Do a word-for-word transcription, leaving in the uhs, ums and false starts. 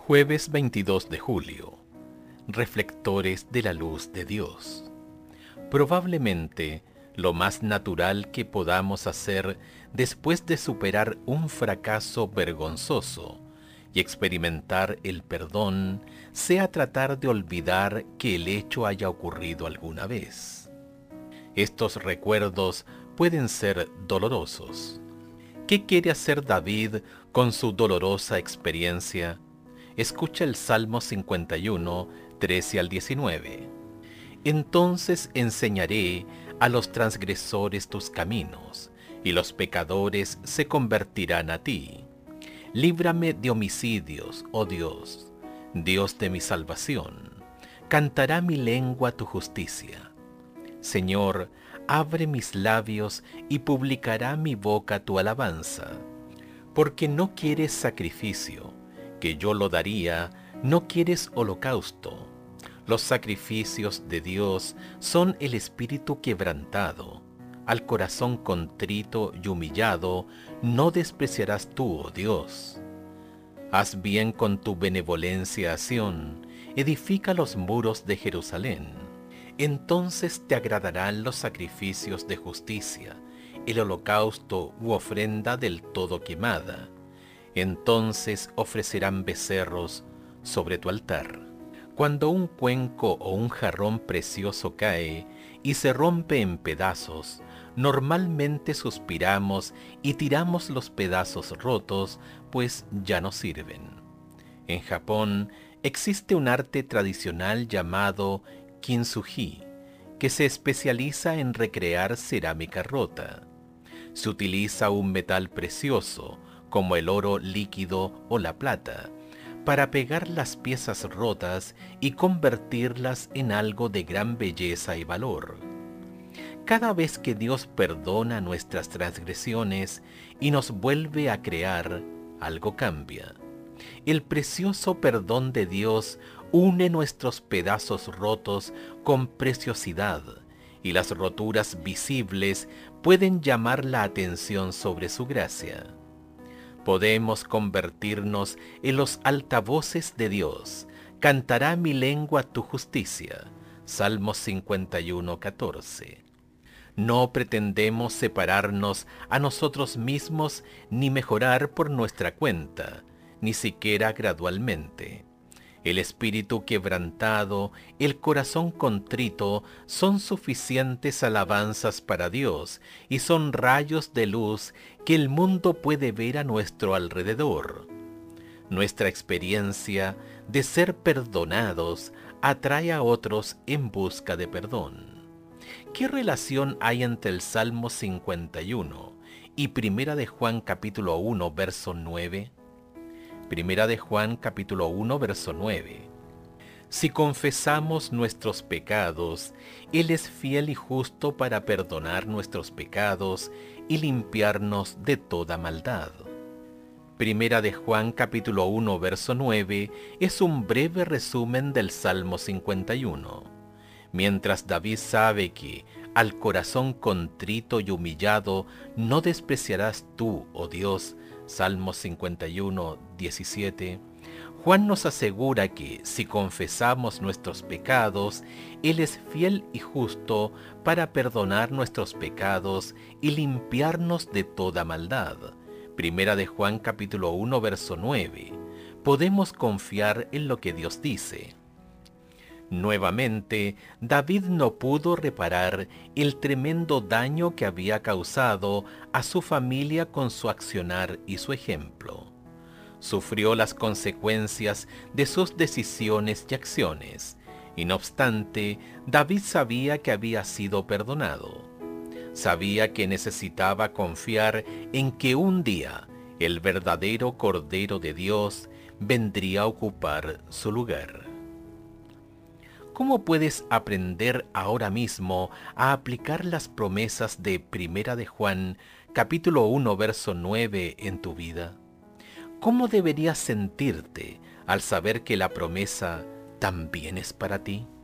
Jueves veintidós de julio. Reflectores de la luz de Dios. Probablemente lo más natural que podamos hacer después de superar un fracaso vergonzoso y experimentar el perdón sea tratar de olvidar que el hecho haya ocurrido alguna vez. Estos recuerdos pueden ser dolorosos. ¿Qué quiere hacer David con su dolorosa experiencia? Escucha el Salmo cincuenta y uno, trece al diecinueve. Entonces enseñaré a los transgresores tus caminos, y los pecadores se convertirán a ti. Líbrame de homicidios, oh Dios, Dios de mi salvación. Cantará mi lengua tu justicia. Señor, abre mis labios y publicará mi boca tu alabanza. Porque no quieres sacrificio, que yo lo daría, no quieres holocausto. Los sacrificios de Dios son el espíritu quebrantado. Al corazón contrito y humillado no despreciarás tú, oh Dios. Haz bien con tu benevolencia a Sión, edifica los muros de Jerusalén. Entonces te agradarán los sacrificios de justicia, el holocausto u ofrenda del todo quemada. Entonces ofrecerán becerros sobre tu altar. Cuando un cuenco o un jarrón precioso cae y se rompe en pedazos, normalmente suspiramos y tiramos los pedazos rotos, pues ya no sirven. En Japón existe un arte tradicional llamado kintsugi, que se especializa en recrear cerámica rota. Se utiliza un metal precioso, como el oro líquido o la plata, para pegar las piezas rotas y convertirlas en algo de gran belleza y valor. Cada vez que Dios perdona nuestras transgresiones y nos vuelve a crear, algo cambia. El precioso perdón de Dios une nuestros pedazos rotos con preciosidad, y las roturas visibles pueden llamar la atención sobre su gracia. Podemos convertirnos en los altavoces de Dios. Cantará mi lengua tu justicia. Salmos cincuenta y uno, catorce. No pretendemos separarnos a nosotros mismos ni mejorar por nuestra cuenta, ni siquiera gradualmente. El espíritu quebrantado, el corazón contrito son suficientes alabanzas para Dios y son rayos de luz que el mundo puede ver a nuestro alrededor. Nuestra experiencia de ser perdonados atrae a otros en busca de perdón. ¿Qué relación hay entre el Salmo cincuenta y uno y Primera de Juan capítulo uno, verso nueve? Primera de Juan capítulo uno, verso nueve. Si confesamos nuestros pecados, Él es fiel y justo para perdonar nuestros pecados y limpiarnos de toda maldad. Primera de Juan capítulo uno, verso nueve es un breve resumen del Salmo cincuenta y uno. Mientras David sabe que al corazón contrito y humillado no despreciarás tú, oh Dios, Salmo cincuenta y uno, diecisiete, Juan nos asegura que si confesamos nuestros pecados, Él es fiel y justo para perdonar nuestros pecados y limpiarnos de toda maldad. Primera de Juan capítulo uno, verso nueve. Podemos confiar en lo que Dios dice. Nuevamente, David no pudo reparar el tremendo daño que había causado a su familia con su accionar y su ejemplo. Sufrió las consecuencias de sus decisiones y acciones, y no obstante, David sabía que había sido perdonado. Sabía que necesitaba confiar en que un día el verdadero Cordero de Dios vendría a ocupar su lugar. ¿Cómo puedes aprender ahora mismo a aplicar las promesas de Primera de Juan, capítulo uno, verso nueve en tu vida? ¿Cómo deberías sentirte al saber que la promesa también es para ti?